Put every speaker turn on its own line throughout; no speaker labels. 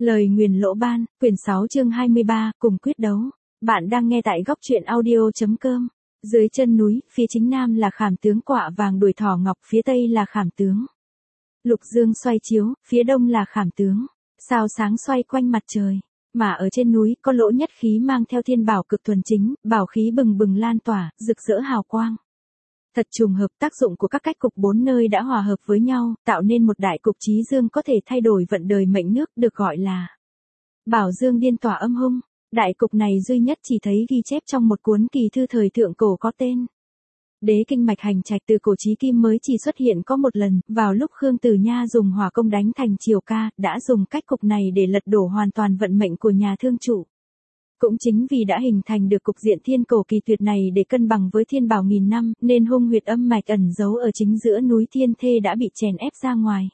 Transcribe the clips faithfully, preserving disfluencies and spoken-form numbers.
Lời nguyền lỗ ban, quyển sáu chương hai mươi ba, cùng quyết đấu. Bạn đang nghe tại góc truyện audio.com. Dưới chân núi, phía chính nam là khảm tướng quạ vàng đuổi thỏ ngọc, phía tây là khảm tướng lục dương xoay chiếu, phía đông là khảm tướng sao sáng xoay quanh mặt trời. Mà ở trên núi có lỗ nhất khí mang theo thiên bảo cực thuần chính, bảo khí bừng bừng lan tỏa, rực rỡ hào quang. Thật trùng hợp, tác dụng của các cách cục bốn nơi đã hòa hợp với nhau, tạo nên một đại cục chí dương có thể thay đổi vận đời mệnh nước, được gọi là Bảo Dương Điên Tỏa Âm Hung. Đại cục này duy nhất chỉ thấy ghi chép trong một cuốn kỳ thư thời thượng cổ có tên Đế Kinh Mạch Hành Trạch, từ cổ chí kim mới chỉ xuất hiện có một lần, vào lúc Khương Tử Nha dùng hỏa công đánh thành Triều Ca, đã dùng cách cục này để lật đổ hoàn toàn vận mệnh của nhà thương chủ. Cũng chính vì đã hình thành được cục diện thiên cổ kỳ tuyệt này để cân bằng với thiên bảo nghìn năm, nên hung huyệt âm mạch ẩn giấu ở chính giữa núi Thiên Thê đã bị chèn ép ra ngoài.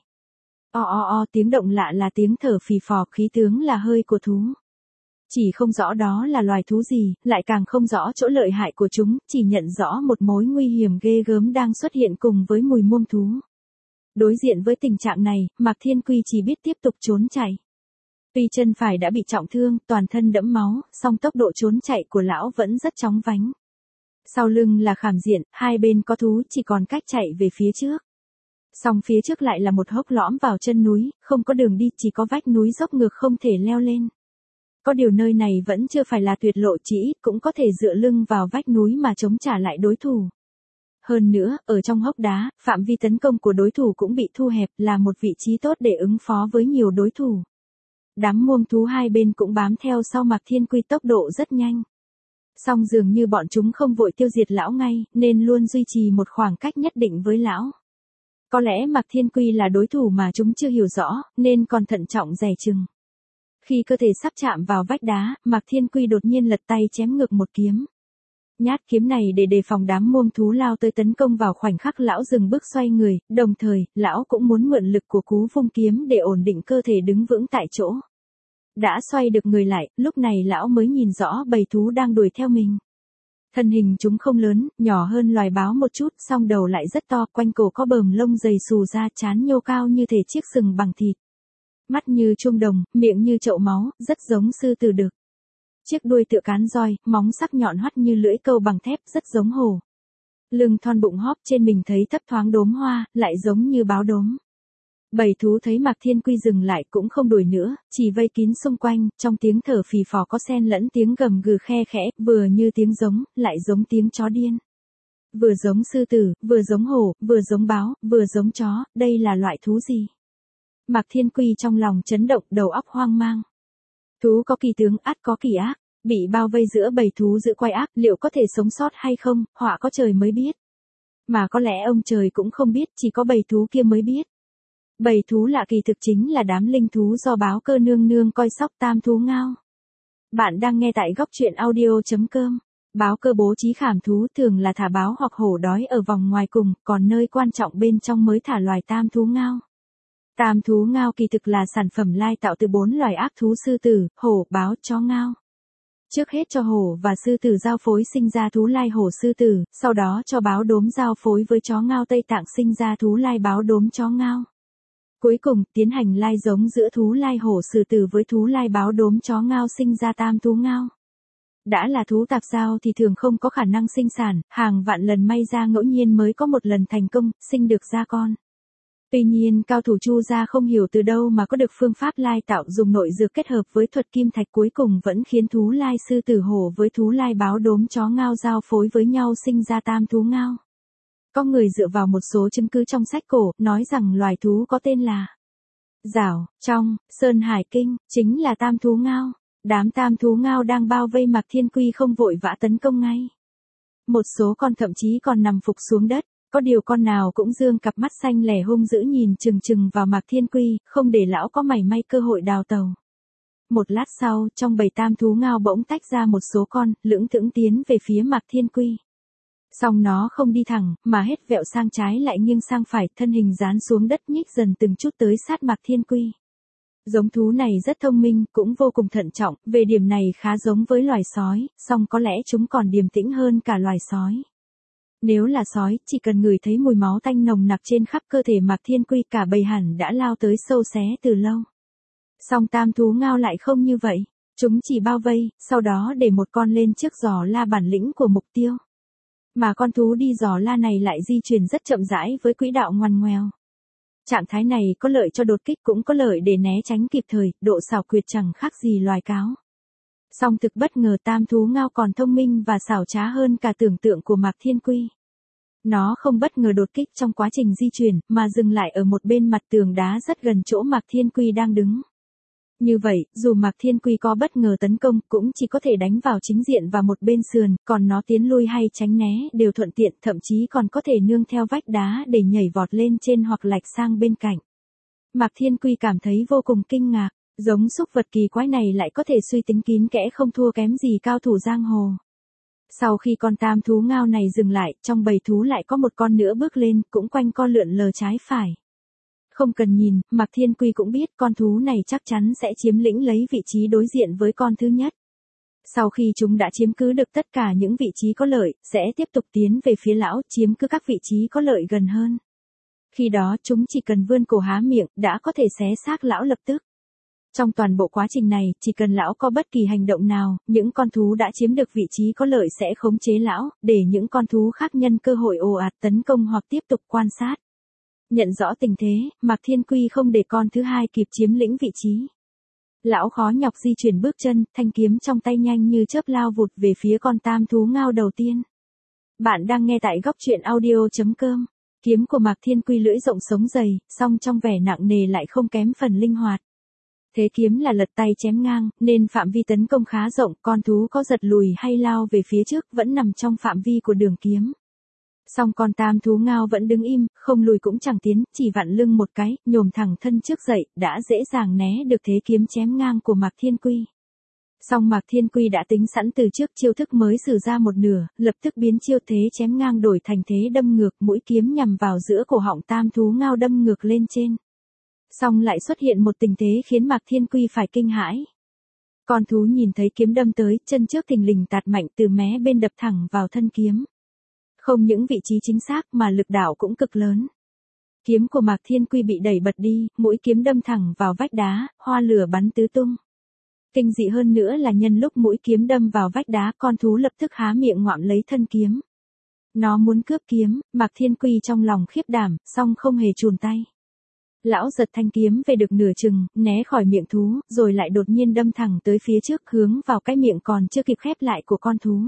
O o o, tiếng động lạ là tiếng thở phì phò, khí tướng là hơi của thú. Chỉ không rõ đó là loài thú gì, lại càng không rõ chỗ lợi hại của chúng, chỉ nhận rõ một mối nguy hiểm ghê gớm đang xuất hiện cùng với mùi muông thú. Đối diện với tình trạng này, Mạc Thiên Quy chỉ biết tiếp tục trốn chạy. Tuy chân phải đã bị trọng thương, toàn thân đẫm máu, song tốc độ trốn chạy của lão vẫn rất chóng vánh. Sau lưng là khảm diện, hai bên có thú, chỉ còn cách chạy về phía trước. Song phía trước lại là một hốc lõm vào chân núi, không có đường đi, chỉ có vách núi dốc ngược không thể leo lên. Có điều nơi này vẫn chưa phải là tuyệt lộ, chỉ ít cũng có thể dựa lưng vào vách núi mà chống trả lại đối thủ. Hơn nữa, ở trong hốc đá, phạm vi tấn công của đối thủ cũng bị thu hẹp, là một vị trí tốt để ứng phó với nhiều đối thủ. Đám muông thú hai bên cũng bám theo sau Mạc Thiên Quy, tốc độ rất nhanh. Song dường như bọn chúng không vội tiêu diệt lão ngay, nên luôn duy trì một khoảng cách nhất định với lão. Có lẽ Mạc Thiên Quy là đối thủ mà chúng chưa hiểu rõ, nên còn thận trọng dè chừng. Khi cơ thể sắp chạm vào vách đá, Mạc Thiên Quy đột nhiên lật tay chém ngược một kiếm. Nhát kiếm này để đề phòng đám muông thú lao tới tấn công, vào khoảnh khắc lão dừng bước xoay người, đồng thời, lão cũng muốn mượn lực của cú vung kiếm để ổn định cơ thể đứng vững tại chỗ. Đã xoay được người lại, lúc này lão mới nhìn rõ bầy thú đang đuổi theo mình. Thân hình chúng không lớn, nhỏ hơn loài báo một chút, song đầu lại rất to, quanh cổ có bờm lông dày xù ra, trán nhô cao như thể chiếc sừng bằng thịt. Mắt như chuông đồng, miệng như chậu máu, rất giống sư tử đực. Chiếc đuôi tựa cán roi, móng sắc nhọn hoắt như lưỡi câu bằng thép, rất giống hổ. Lưng thon bụng hóp, trên mình thấy thấp thoáng đốm hoa, lại giống như báo đốm. Bầy thú thấy Mạc Thiên Quy dừng lại cũng không đuổi nữa, chỉ vây kín xung quanh, trong tiếng thở phì phò có xen lẫn tiếng gầm gừ khe khẽ, vừa như tiếng giống, lại giống tiếng chó điên. Vừa giống sư tử, vừa giống hổ, vừa giống báo, vừa giống chó, đây là loại thú gì? Mạc Thiên Quy trong lòng chấn động, đầu óc hoang mang. Thú có kỳ tướng, ắt có kỳ ác, bị bao vây giữa bầy thú giữ quay ác, liệu có thể sống sót hay không, họa có trời mới biết. Mà có lẽ ông trời cũng không biết, chỉ có bầy thú kia mới biết. Bầy thú lạ kỳ thực chính là đám linh thú do Báo Cơ nương nương coi sóc, Tam Thú Ngao. Bạn đang nghe tại góc truyện audio.com. Báo Cơ bố trí khảm thú thường là thả báo hoặc hổ đói ở vòng ngoài cùng, còn nơi quan trọng bên trong mới thả loài Tam Thú Ngao. Tam Thú Ngao kỳ thực là sản phẩm lai tạo từ bốn loài ác thú sư tử, hổ, báo, chó ngao. Trước hết cho hổ và sư tử giao phối sinh ra thú lai hổ sư tử, sau đó cho báo đốm giao phối với chó ngao Tây Tạng sinh ra thú lai báo đốm chó ngao. Cuối cùng, tiến hành lai giống giữa thú lai hổ sư tử với thú lai báo đốm chó ngao sinh ra Tam Thú Ngao. Đã là thú tạp giao thì thường không có khả năng sinh sản, hàng vạn lần may ra ngẫu nhiên mới có một lần thành công, sinh được ra con. Tuy nhiên, cao thủ Chu gia không hiểu từ đâu mà có được phương pháp lai tạo dùng nội dược kết hợp với thuật kim thạch, cuối cùng vẫn khiến thú lai sư tử hổ với thú lai báo đốm chó ngao giao phối với nhau sinh ra Tam Thú Ngao. Có người dựa vào một số chứng cứ trong sách cổ, nói rằng loài thú có tên là Giảo, trong, Sơn Hải Kinh, chính là Tam Thú Ngao. Đám Tam Thú Ngao đang bao vây Mạc Thiên Quy không vội vã tấn công ngay. Một số con thậm chí còn nằm phục xuống đất, có điều con nào cũng dương cặp mắt xanh lẻ hung dữ nhìn chừng chừng vào Mạc Thiên Quy, không để lão có mảy may cơ hội đào tàu. Một lát sau, trong bầy Tam Thú Ngao bỗng tách ra một số con, lững thững tiến về phía Mạc Thiên Quy. Song nó không đi thẳng, mà hết vẹo sang trái lại nghiêng sang phải, thân hình dán xuống đất nhích dần từng chút tới sát Mạc Thiên Quy. Giống thú này rất thông minh, cũng vô cùng thận trọng, về điểm này khá giống với loài sói, song có lẽ chúng còn điềm tĩnh hơn cả loài sói. Nếu là sói, chỉ cần ngửi thấy mùi máu tanh nồng nặc trên khắp cơ thể Mạc Thiên Quy, cả bầy hẳn đã lao tới sâu xé từ lâu. Song tam thú ngao lại không như vậy. Chúng chỉ bao vây, sau đó để một con lên trước giò la bản lĩnh của mục tiêu. Mà con thú đi giò la này lại di chuyển rất chậm rãi với quỹ đạo ngoằn ngoèo. Trạng thái này có lợi cho đột kích cũng có lợi để né tránh kịp thời, độ xảo quyệt chẳng khác gì loài cáo. Song thực bất ngờ tam thú ngao còn thông minh và xảo trá hơn cả tưởng tượng của Mạc Thiên Quy. Nó không bất ngờ đột kích trong quá trình di chuyển, mà dừng lại ở một bên mặt tường đá rất gần chỗ Mạc Thiên Quy đang đứng. Như vậy, dù Mạc Thiên Quy có bất ngờ tấn công, cũng chỉ có thể đánh vào chính diện và một bên sườn, còn nó tiến lui hay tránh né đều thuận tiện, thậm chí còn có thể nương theo vách đá để nhảy vọt lên trên hoặc lạch sang bên cạnh. Mạc Thiên Quy cảm thấy vô cùng kinh ngạc, giống súc vật kỳ quái này lại có thể suy tính kín kẽ không thua kém gì cao thủ giang hồ. Sau khi con tam thú ngao này dừng lại, trong bầy thú lại có một con nữa bước lên, cũng quanh co lượn lờ trái phải. Không cần nhìn, Mạc Thiên Quy cũng biết con thú này chắc chắn sẽ chiếm lĩnh lấy vị trí đối diện với con thứ nhất. Sau khi chúng đã chiếm cứ được tất cả những vị trí có lợi, sẽ tiếp tục tiến về phía lão, chiếm cứ các vị trí có lợi gần hơn. Khi đó chúng chỉ cần vươn cổ há miệng, đã có thể xé xác lão lập tức. Trong toàn bộ quá trình này, chỉ cần lão có bất kỳ hành động nào, những con thú đã chiếm được vị trí có lợi sẽ khống chế lão, để những con thú khác nhân cơ hội ồ ạt tấn công hoặc tiếp tục quan sát. Nhận rõ tình thế, Mạc Thiên Quy không để con thứ hai kịp chiếm lĩnh vị trí. Lão khó nhọc di chuyển bước chân, thanh kiếm trong tay nhanh như chớp lao vụt về phía con tam thú ngao đầu tiên. Bạn đang nghe tại góc truyện audio chấm com. Kiếm của Mạc Thiên Quy lưỡi rộng sống dày, song trong vẻ nặng nề lại không kém phần linh hoạt. Thế kiếm là lật tay chém ngang, nên phạm vi tấn công khá rộng, con thú có giật lùi hay lao về phía trước vẫn nằm trong phạm vi của đường kiếm. Song con tam thú ngao vẫn đứng im, không lùi cũng chẳng tiến, chỉ vặn lưng một cái, nhổm thẳng thân trước dậy, đã dễ dàng né được thế kiếm chém ngang của Mạc Thiên Quy. Song Mạc Thiên Quy đã tính sẵn từ trước chiêu thức mới sử ra một nửa, lập tức biến chiêu thế chém ngang đổi thành thế đâm ngược, mũi kiếm nhằm vào giữa cổ họng tam thú ngao đâm ngược lên trên. Song lại xuất hiện một tình thế khiến Mạc Thiên Quy phải kinh hãi. Con thú nhìn thấy kiếm đâm tới, chân trước thình lình tạt mạnh từ mé bên đập thẳng vào thân kiếm. Không những vị trí chính xác mà lực đảo cũng cực lớn. Kiếm của Mạc Thiên Quy bị đẩy bật đi, mũi kiếm đâm thẳng vào vách đá, hoa lửa bắn tứ tung. Kinh dị hơn nữa là nhân lúc mũi kiếm đâm vào vách đá, con thú lập tức há miệng ngoạm lấy thân kiếm. Nó muốn cướp kiếm, Mạc Thiên Quy trong lòng khiếp đảm, song không hề chùn tay. Lão giật thanh kiếm về được nửa chừng, né khỏi miệng thú, rồi lại đột nhiên đâm thẳng tới phía trước hướng vào cái miệng còn chưa kịp khép lại của con thú.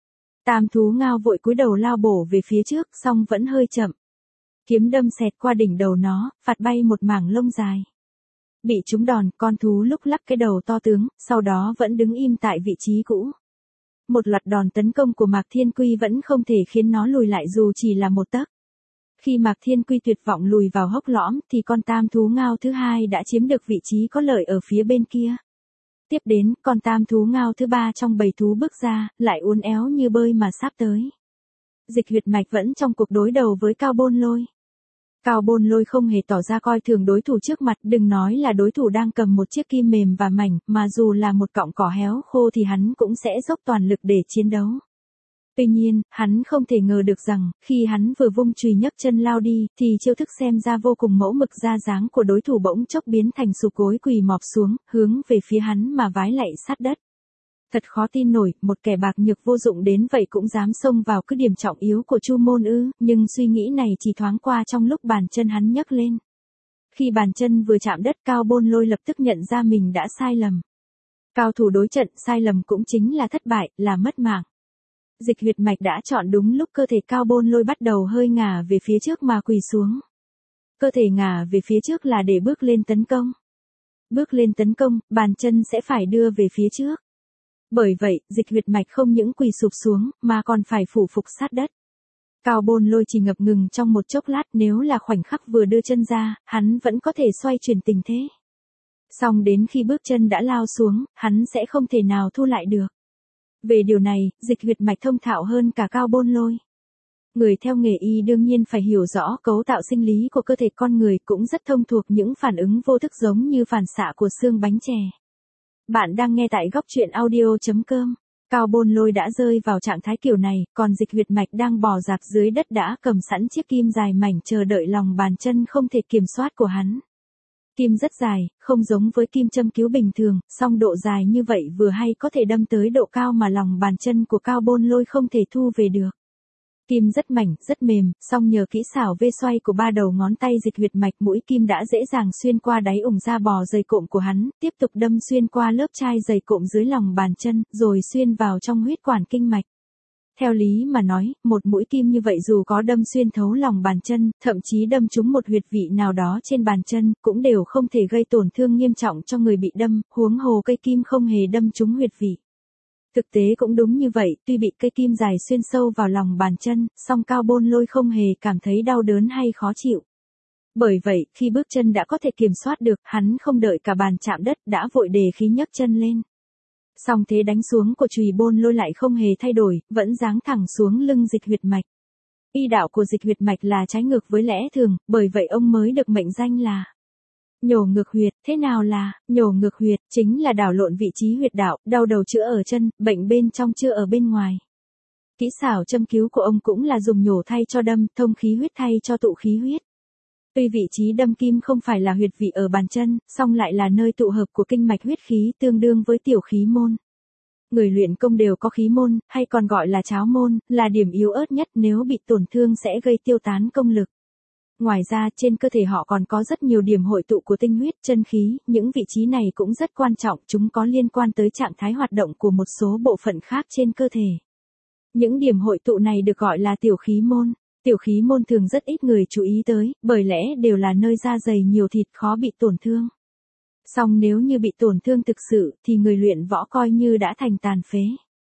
Tam thú ngao vội cúi đầu lao bổ về phía trước, song vẫn hơi chậm. Kiếm đâm xẹt qua đỉnh đầu nó, phạt bay một mảng lông dài. Bị trúng đòn, con thú lúc lắc cái đầu to tướng, sau đó vẫn đứng im tại vị trí cũ. Một loạt đòn tấn công của Mạc Thiên Quy vẫn không thể khiến nó lùi lại dù chỉ là một tấc. Khi Mạc Thiên Quy tuyệt vọng lùi vào hốc lõm, thì con tam thú ngao thứ hai đã chiếm được vị trí có lợi ở phía bên kia. Tiếp đến, con tam thú ngao thứ ba trong bầy thú bước ra, lại uốn éo như bơi mà sắp tới. Dịch huyệt mạch vẫn trong cuộc đối đầu với Cao Bôn Lôi. Cao Bôn Lôi không hề tỏ ra coi thường đối thủ trước mặt, đừng nói là đối thủ đang cầm một chiếc kim mềm và mảnh, mà dù là một cọng cỏ héo khô thì hắn cũng sẽ dốc toàn lực để chiến đấu. Tuy nhiên, hắn không thể ngờ được rằng, khi hắn vừa vung chùy nhấc chân lao đi, thì chiêu thức xem ra vô cùng mẫu mực ra dáng của đối thủ bỗng chốc biến thành sụp gối quỳ mọp xuống, hướng về phía hắn mà vái lạy sát đất. Thật khó tin nổi, một kẻ bạc nhược vô dụng đến vậy cũng dám xông vào cứ điểm trọng yếu của Chu Môn ư, nhưng suy nghĩ này chỉ thoáng qua trong lúc bàn chân hắn nhấc lên. Khi bàn chân vừa chạm đất, Cao Bôn Lôi lập tức nhận ra mình đã sai lầm. Cao thủ đối trận, sai lầm cũng chính là thất bại, là mất mạng. Dịch huyệt mạch đã chọn đúng lúc cơ thể Cao Bôn Lôi bắt đầu hơi ngả về phía trước mà quỳ xuống. Cơ thể ngả về phía trước là để bước lên tấn công. Bước lên tấn công, bàn chân sẽ phải đưa về phía trước. Bởi vậy, dịch huyệt mạch không những quỳ sụp xuống, mà còn phải phủ phục sát đất. Cao Bôn Lôi chỉ ngập ngừng trong một chốc lát, nếu là khoảnh khắc vừa đưa chân ra, hắn vẫn có thể xoay chuyển tình thế. Song đến khi bước chân đã lao xuống, hắn sẽ không thể nào thu lại được. Về điều này, dịch huyệt mạch thông thạo hơn cả Cao Bôn Lôi. Người theo nghề y đương nhiên phải hiểu rõ cấu tạo sinh lý của cơ thể con người, cũng rất thông thuộc những phản ứng vô thức giống như phản xạ của xương bánh chè. Bạn đang nghe tại góc truyện audio chấm com. Cao Bôn Lôi đã rơi vào trạng thái kiểu này, còn dịch huyệt mạch đang bò dạp dưới đất đã cầm sẵn chiếc kim dài mảnh chờ đợi lòng bàn chân không thể kiểm soát của hắn. Kim rất dài, không giống với kim châm cứu bình thường, song độ dài như vậy vừa hay có thể đâm tới độ cao mà lòng bàn chân của Cao Bôn Lôi không thể thu về được. Kim rất mảnh, rất mềm, song nhờ kỹ xảo vê xoay của ba đầu ngón tay dịch huyệt mạch, mũi kim đã dễ dàng xuyên qua đáy ủng da bò dày cộm của hắn, tiếp tục đâm xuyên qua lớp chai dày cộm dưới lòng bàn chân, rồi xuyên vào trong huyết quản kinh mạch. Theo lý mà nói, một mũi kim như vậy dù có đâm xuyên thấu lòng bàn chân, thậm chí đâm trúng một huyệt vị nào đó trên bàn chân, cũng đều không thể gây tổn thương nghiêm trọng cho người bị đâm, huống hồ cây kim không hề đâm trúng huyệt vị. Thực tế cũng đúng như vậy, tuy bị cây kim dài xuyên sâu vào lòng bàn chân, song Cao Bôn Lôi không hề cảm thấy đau đớn hay khó chịu. Bởi vậy, khi bước chân đã có thể kiểm soát được, hắn không đợi cả bàn chạm đất đã vội đề khí nhấc chân lên. Song thế đánh xuống của Chùy Bôn Lôi lại không hề thay đổi, vẫn giáng thẳng xuống lưng dịch huyệt mạch. Y đạo của dịch huyệt mạch là trái ngược với lẽ thường, bởi vậy ông mới được mệnh danh là nhổ ngược huyệt. Thế nào là nhổ ngược huyệt? Chính là đảo lộn vị trí huyệt đạo, đau đầu chữa ở chân, bệnh bên trong chữa ở bên ngoài. Kỹ xảo châm cứu của ông cũng là dùng nhổ thay cho đâm, thông khí huyết thay cho tụ khí huyết. Tuy vị trí đâm kim không phải là huyệt vị ở bàn chân, song lại là nơi tụ hợp của kinh mạch huyết khí tương đương với tiểu khí môn. Người luyện công đều có khí môn, hay còn gọi là cháo môn, là điểm yếu ớt nhất, nếu bị tổn thương sẽ gây tiêu tán công lực. Ngoài ra, trên cơ thể họ còn có rất nhiều điểm hội tụ của tinh huyết, chân khí, những vị trí này cũng rất quan trọng, chúng có liên quan tới trạng thái hoạt động của một số bộ phận khác trên cơ thể. Những điểm hội tụ này được gọi là tiểu khí môn. Tiểu khí môn thường rất ít người chú ý tới, bởi lẽ đều là nơi da dày nhiều thịt khó bị tổn thương. Song nếu như bị tổn thương thực sự, thì người luyện võ coi như đã thành tàn phế.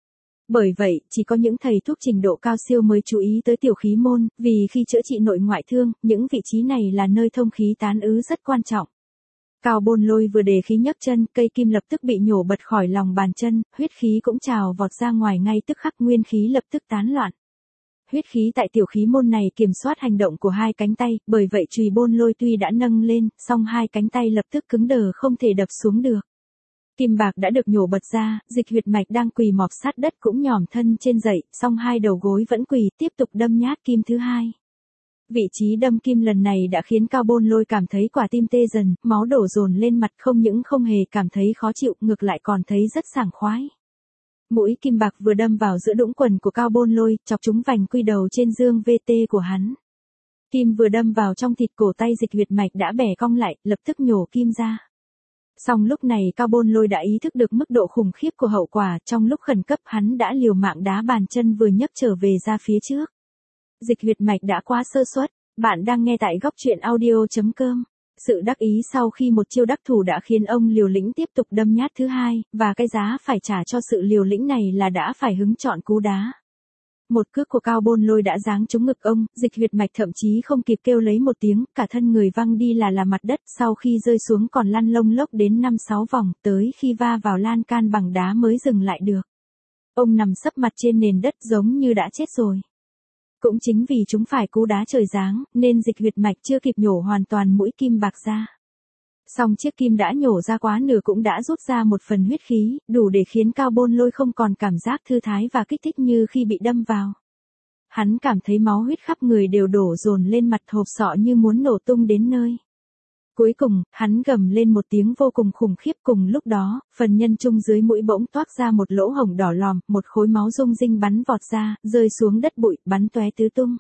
Bởi vậy, chỉ có những thầy thuốc trình độ cao siêu mới chú ý tới tiểu khí môn, vì khi chữa trị nội ngoại thương, những vị trí này là nơi thông khí tán ứ rất quan trọng. Cao Bôn Lôi vừa đề khí nhấc chân, cây kim lập tức bị nhổ bật khỏi lòng bàn chân, huyết khí cũng trào vọt ra ngoài ngay tức khắc, nguyên khí lập tức tán loạn. Huyết khí tại tiểu khí môn này kiểm soát hành động của hai cánh tay, bởi vậy Chùy Bôn Lôi tuy đã nâng lên, song hai cánh tay lập tức cứng đờ không thể đập xuống được. Kim bạc đã được nhổ bật ra, dịch huyệt mạch đang quỳ mọp sát đất cũng nhòm thân trên dậy, song hai đầu gối vẫn quỳ, tiếp tục đâm nhát kim thứ hai. Vị trí đâm kim lần này đã khiến Cao Bôn Lôi cảm thấy quả tim tê dần, máu đổ dồn lên mặt, không những không hề cảm thấy khó chịu, ngược lại còn thấy rất sảng khoái. Mũi kim bạc vừa đâm vào giữa đũng quần của Cao Bôn Lôi, chọc trúng vành quy đầu trên dương vê tê của hắn. Kim vừa đâm vào trong thịt cổ tay, dịch huyệt mạch đã bẻ cong lại, lập tức nhổ kim ra. Song lúc này Cao Bôn Lôi đã ý thức được mức độ khủng khiếp của hậu quả, trong lúc khẩn cấp hắn đã liều mạng đá bàn chân vừa nhấc trở về ra phía trước. Dịch huyệt mạch đã quá sơ suất. Bạn đang nghe tại góc truyện audio chấm com. Sự đắc ý sau khi một chiêu đắc thủ đã khiến ông liều lĩnh tiếp tục đâm nhát thứ hai, và cái giá phải trả cho sự liều lĩnh này là đã phải hứng chọn cú đá. Một cước của Cao Bôn Lôi đã giáng trúng ngực ông, dịch huyệt mạch thậm chí không kịp kêu lấy một tiếng, cả thân người văng đi là là mặt đất, sau khi rơi xuống còn lăn lông lốc đến năm sáu vòng, tới khi va vào lan can bằng đá mới dừng lại được. Ông nằm sấp mặt trên nền đất giống như đã chết rồi. Cũng chính vì chúng phải cú đá trời giáng, nên dịch huyệt mạch chưa kịp nhổ hoàn toàn mũi kim bạc ra. Song chiếc kim đã nhổ ra quá nửa cũng đã rút ra một phần huyết khí, đủ để khiến Cao Bôn Lôi không còn cảm giác thư thái và kích thích như khi bị đâm vào. Hắn cảm thấy máu huyết khắp người đều đổ dồn lên mặt, hộp sọ như muốn nổ tung đến nơi. Cuối cùng, hắn gầm lên một tiếng vô cùng khủng khiếp, cùng lúc đó, phần nhân trung dưới mũi bỗng toác ra một lỗ hổng đỏ lòm, một khối máu rung rinh bắn vọt ra, rơi xuống đất bụi, bắn tóe tứ tung.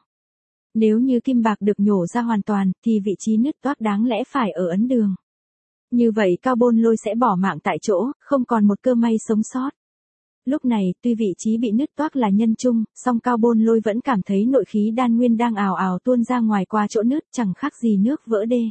Nếu như kim bạc được nhổ ra hoàn toàn, thì vị trí nứt toác đáng lẽ phải ở ấn đường. Như vậy Cao Bôn Lôi sẽ bỏ mạng tại chỗ, không còn một cơ may sống sót. Lúc này, tuy vị trí bị nứt toác là nhân trung, song Cao Bôn Lôi vẫn cảm thấy nội khí đan nguyên đang ào ào tuôn ra ngoài qua chỗ nứt, chẳng khác gì nước vỡ đê.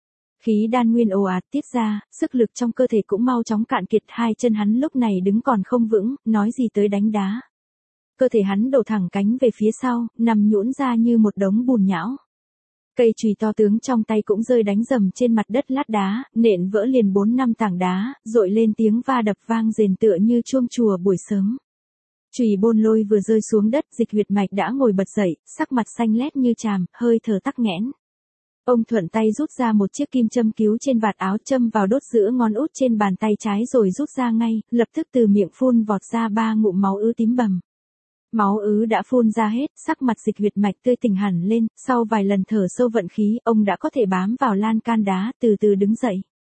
Khí đan nguyên ồ ạt tiết ra, sức lực trong cơ thể cũng mau chóng cạn kiệt, hai chân hắn lúc này đứng còn không vững, nói gì tới đánh đá. Cơ thể hắn đổ thẳng cánh về phía sau, nằm nhũn ra như một đống bùn nhão. Cây chùy to tướng trong tay cũng rơi đánh rầm trên mặt đất lát đá, nện vỡ liền bốn năm tảng đá, dội lên tiếng va đập vang rền tựa như chuông chùa buổi sớm. Chùy Bôn Lôi vừa rơi xuống đất, dịch huyệt mạch đã ngồi bật dậy, sắc mặt xanh lét như chàm, hơi thở tắc nghẽn. Ông thuận tay rút ra một chiếc kim châm cứu trên vạt áo, châm vào đốt giữa ngón út trên bàn tay trái rồi rút ra ngay, lập tức từ miệng phun vọt ra ba ngụm máu ứ tím bầm. Máu ứ đã phun ra hết, sắc mặt dịch huyệt mạch tươi tỉnh hẳn lên, sau vài lần thở sâu vận khí, ông đã có thể bám vào lan can đá, từ từ đứng dậy.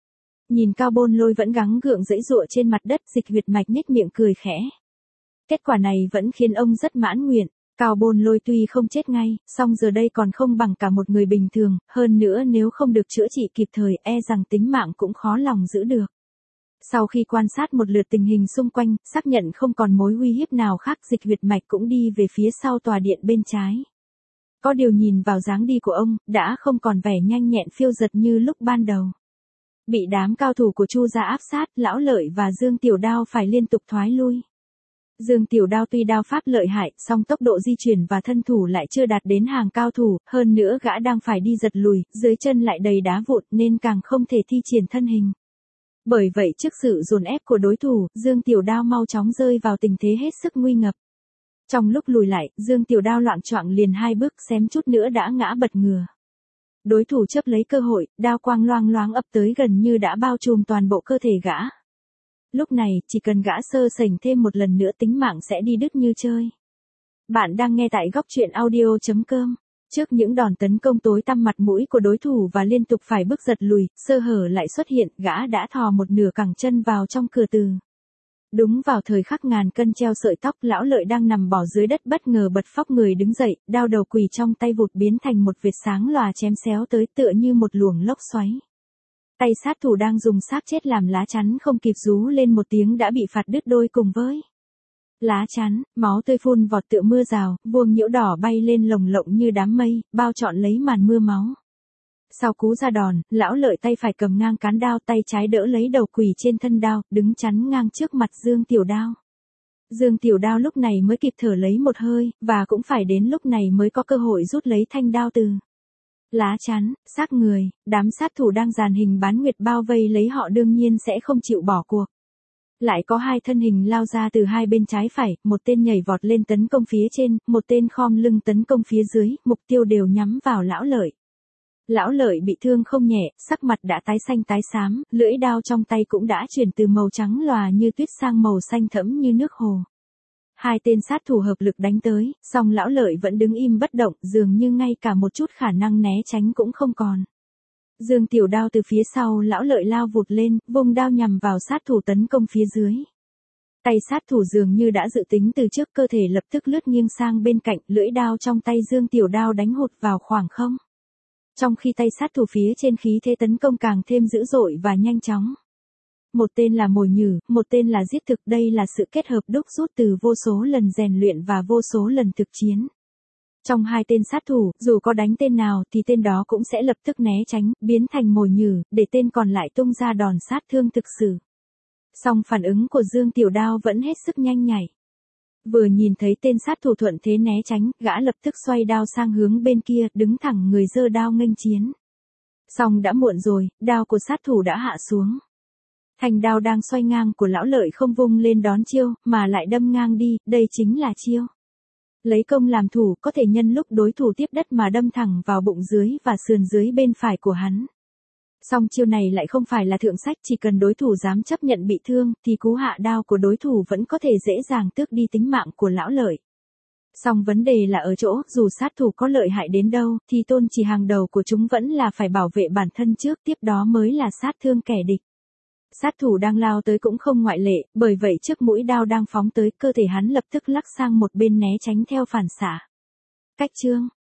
Nhìn Cao Bôn Lôi vẫn gắng gượng giãy giụa trên mặt đất, Dịch Huyệt Mạch nhếch miệng cười khẽ. Kết quả này vẫn khiến ông rất mãn nguyện. Cao Bôn Lôi tuy không chết ngay, song giờ đây còn không bằng cả một người bình thường, hơn nữa nếu không được chữa trị kịp thời e rằng tính mạng cũng khó lòng giữ được. Sau khi quan sát một lượt tình hình xung quanh, xác nhận không còn mối uy hiếp nào khác, Dịch Huyệt Mạch cũng đi về phía sau tòa điện bên trái. Có điều nhìn vào dáng đi của ông, đã không còn vẻ nhanh nhẹn phiêu dật như lúc ban đầu. Bị đám cao thủ của Chu gia áp sát, Lão Lợi và Dương Tiểu Đao phải liên tục thoái lui. Dương Tiểu Đao tuy đao pháp lợi hại, song tốc độ di chuyển và thân thủ lại chưa đạt đến hàng cao thủ, hơn nữa gã đang phải đi giật lùi, dưới chân lại đầy đá vụn nên càng không thể thi triển thân hình. Bởi vậy trước sự dồn ép của đối thủ, Dương Tiểu Đao mau chóng rơi vào tình thế hết sức nguy ngập. Trong lúc lùi lại, Dương Tiểu Đao loạng choạng liền hai bước, xém chút nữa đã ngã bật ngửa. Đối thủ chớp lấy cơ hội, đao quang loang loáng ập tới gần như đã bao trùm toàn bộ cơ thể gã. Lúc này, chỉ cần gã sơ sẩy thêm một lần nữa tính mạng sẽ đi đứt như chơi. Bạn đang nghe tại góc truyện audio chấm com. Trước những đòn tấn công tối tăm mặt mũi của đối thủ và liên tục phải bước giật lùi, sơ hở lại xuất hiện, gã đã thò một nửa cẳng chân vào trong cửa từ. Đúng vào thời khắc ngàn cân treo sợi tóc, Lão Lợi đang nằm bò dưới đất bất ngờ bật phóc người đứng dậy, đao đầu quỳ trong tay vụt biến thành một vệt sáng lòa chém xéo tới tựa như một luồng lốc xoáy. Tay sát thủ đang dùng xác chết làm lá chắn không kịp rú lên một tiếng đã bị phạt đứt đôi cùng với lá chắn, máu tươi phun vọt tựa mưa rào, vuông nhiễu đỏ bay lên lồng lộng như đám mây, bao trọn lấy màn mưa máu. Sau cú ra đòn, Lão Lợi tay phải cầm ngang cán đao, tay trái đỡ lấy đầu quỳ trên thân đao, đứng chắn ngang trước mặt Dương Tiểu Đao. Dương Tiểu Đao lúc này mới kịp thở lấy một hơi, và cũng phải đến lúc này mới có cơ hội rút lấy thanh đao từ lá chắn, xác người. Đám sát thủ đang dàn hình bán nguyệt bao vây lấy họ đương nhiên sẽ không chịu bỏ cuộc. Lại có hai thân hình lao ra từ hai bên trái phải, một tên nhảy vọt lên tấn công phía trên, một tên khom lưng tấn công phía dưới, mục tiêu đều nhắm vào Lão Lợi. Lão Lợi bị thương không nhẹ, sắc mặt đã tái xanh tái xám, lưỡi đao trong tay cũng đã chuyển từ màu trắng lòa như tuyết sang màu xanh thẫm như nước hồ. Hai tên sát thủ hợp lực đánh tới, song Lão Lợi vẫn đứng im bất động, dường như ngay cả một chút khả năng né tránh cũng không còn. Dương Tiểu Đao từ phía sau Lão Lợi lao vụt lên, vung đao nhằm vào sát thủ tấn công phía dưới. Tay sát thủ dường như đã dự tính từ trước, cơ thể lập tức lướt nghiêng sang bên cạnh, lưỡi đao trong tay Dương Tiểu Đao đánh hụt vào khoảng không. Trong khi tay sát thủ phía trên khí thế tấn công càng thêm dữ dội và nhanh chóng. Một tên là mồi nhử, một tên là giết thực, đây là sự kết hợp đúc rút từ vô số lần rèn luyện và vô số lần thực chiến. Trong hai tên sát thủ, dù có đánh tên nào thì tên đó cũng sẽ lập tức né tránh, biến thành mồi nhử, để tên còn lại tung ra đòn sát thương thực sự. Song phản ứng của Dương Tiểu Đao vẫn hết sức nhanh nhạy. Vừa nhìn thấy tên sát thủ thuận thế né tránh, gã lập tức xoay đao sang hướng bên kia, đứng thẳng người giơ đao nghênh chiến. Song đã muộn rồi, đao của sát thủ đã hạ xuống. Thanh đao đang xoay ngang của Lão Lợi không vung lên đón chiêu, mà lại đâm ngang đi, đây chính là chiêu lấy công làm thủ, có thể nhân lúc đối thủ tiếp đất mà đâm thẳng vào bụng dưới và sườn dưới bên phải của hắn. Song chiêu này lại không phải là thượng sách, chỉ cần đối thủ dám chấp nhận bị thương, thì cú hạ đao của đối thủ vẫn có thể dễ dàng tước đi tính mạng của Lão Lợi. Song vấn đề là ở chỗ, dù sát thủ có lợi hại đến đâu, thì tôn chỉ hàng đầu của chúng vẫn là phải bảo vệ bản thân trước, tiếp đó mới là sát thương kẻ địch. Sát thủ đang lao tới cũng không ngoại lệ, bởi vậy trước mũi đao đang phóng tới, cơ thể hắn lập tức lắc sang một bên né tránh theo phản xạ. Cách chương,